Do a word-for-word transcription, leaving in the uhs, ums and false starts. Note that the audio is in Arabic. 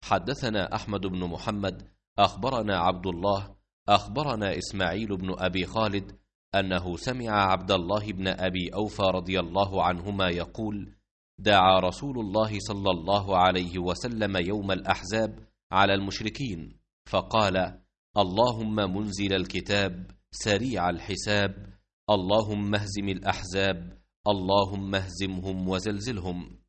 حدثنا أحمد بن محمد أخبرنا عبد الله أخبرنا إسماعيل بن أبي خالد أنه سمع عبد الله بن أبي أوفى رضي الله عنهما يقول: دعا رسول الله صلى الله عليه وسلم يوم الأحزاب على المشركين فقال: اللهم منزل الكتاب سريع الحساب، اللهم اهزم الأحزاب، اللهم اهزمهم وزلزلهم.